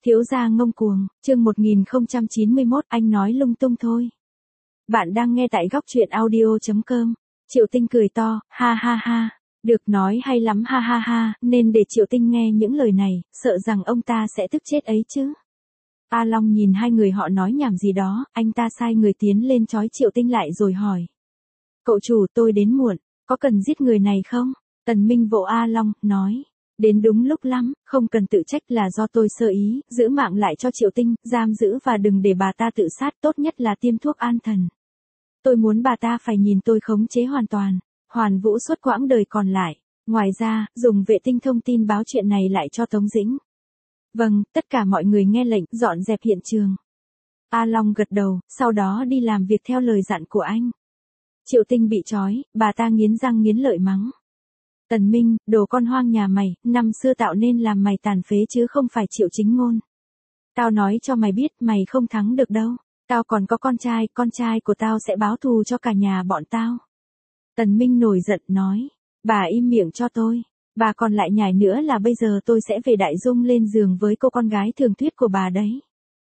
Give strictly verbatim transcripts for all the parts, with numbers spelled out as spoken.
Thiếu gia ngông cuồng, chương một nghìn không trăm chín mươi mốt, anh nói lung tung thôi. Bạn đang nghe tại góc truyện audio chấm com. Triệu Tinh cười to, ha ha ha, được nói hay lắm ha ha ha, nên để Triệu Tinh nghe những lời này, sợ rằng ông ta sẽ tức chết ấy chứ. A Long nhìn hai người họ nói nhảm gì đó, anh ta sai người tiến lên trói Triệu Tinh lại rồi hỏi. Cậu chủ, tôi đến muộn, có cần giết người này không? Tần Minh vỗ A Long, nói. Đến đúng lúc lắm, không cần tự trách là do tôi sơ ý, giữ mạng lại cho Triệu Tinh, giam giữ và đừng để bà ta tự sát, tốt nhất là tiêm thuốc an thần. Tôi muốn bà ta phải nhìn tôi khống chế hoàn toàn, hoàn vũ suốt quãng đời còn lại. Ngoài ra, dùng vệ tinh thông tin báo chuyện này lại cho Tống Dĩnh. Vâng, tất cả mọi người nghe lệnh, dọn dẹp hiện trường. A Long gật đầu, sau đó đi làm việc theo lời dặn của anh. Triệu Tinh bị trói, bà ta nghiến răng nghiến lợi mắng. Tần Minh, đồ con hoang nhà mày, năm xưa tạo nên làm mày tàn phế chứ không phải Triệu Chính Ngôn. Tao nói cho mày biết, mày không thắng được đâu. Tao còn có con trai, con trai của tao sẽ báo thù cho cả nhà bọn tao. Tần Minh nổi giận nói, bà im miệng cho tôi. Bà còn lại nhảy nữa là bây giờ tôi sẽ về Đại Dung lên giường với cô con gái Thường Tuyết của bà đấy.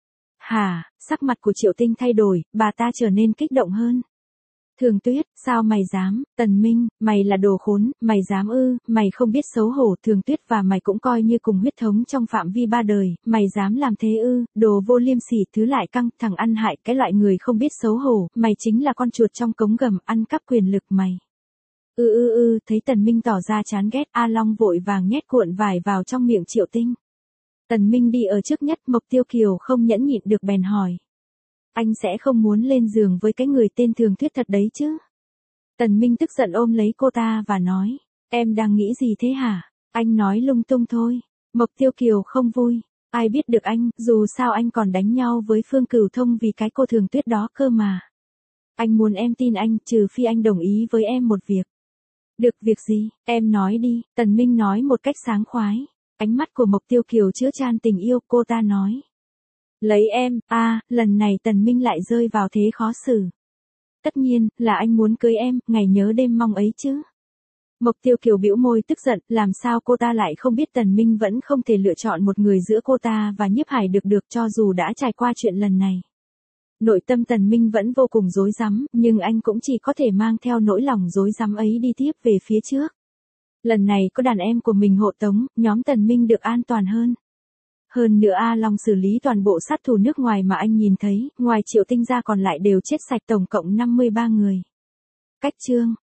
Hả, sắc mặt của Triệu Tinh thay đổi, bà ta trở nên kích động hơn. Thường Tuyết, sao mày dám? Tần Minh, mày là đồ khốn, mày dám ư? Mày không biết xấu hổ, Thường Tuyết và mày cũng coi như cùng huyết thống trong phạm vi ba đời, mày dám làm thế ư? Đồ vô liêm sỉ, thứ lại căng, thằng ăn hại, cái loại người không biết xấu hổ, mày chính là con chuột trong cống ngầm, ăn cắp quyền lực mày. Ư ư ư, thấy Tần Minh tỏ ra chán ghét, A Long vội vàng nhét cuộn vải vào trong miệng Triệu Tinh. Tần Minh đi ở trước nhất, Mộc Tiêu Kiều không nhẫn nhịn được bèn hỏi. Anh sẽ không muốn lên giường với cái người tên Thường Tuyết thật đấy chứ? Tần Minh tức giận ôm lấy cô ta và nói, em đang nghĩ gì thế hả? Anh nói lung tung thôi. Mộc Tiêu Kiều không vui, ai biết được anh, dù sao anh còn đánh nhau với Phương Cửu Thông vì cái cô Thường Tuyết đó cơ mà. Anh muốn em tin anh, trừ phi anh đồng ý với em một việc. Được, việc gì, em nói đi, Tần Minh nói một cách sáng khoái. Ánh mắt của Mộc Tiêu Kiều chứa chan tình yêu, cô ta nói. Lấy em, a à, lần này Tần Minh lại rơi vào thế khó xử. Tất nhiên, là anh muốn cưới em, ngày nhớ đêm mong ấy chứ. Mộc Tiêu Kiều bĩu môi tức giận, làm sao cô ta lại không biết Tần Minh vẫn không thể lựa chọn một người giữa cô ta và Nhiếp Hải được được cho dù đã trải qua chuyện lần này. Nội tâm Tần Minh vẫn vô cùng rối rắm, nhưng anh cũng chỉ có thể mang theo nỗi lòng rối rắm ấy đi tiếp về phía trước. Lần này có đàn em của mình hộ tống, nhóm Tần Minh được an toàn hơn. Hơn nữa A Long xử lý toàn bộ sát thủ nước ngoài mà anh nhìn thấy, ngoài Triệu Tinh ra còn lại đều chết sạch, tổng cộng năm mươi ba người. Cách chương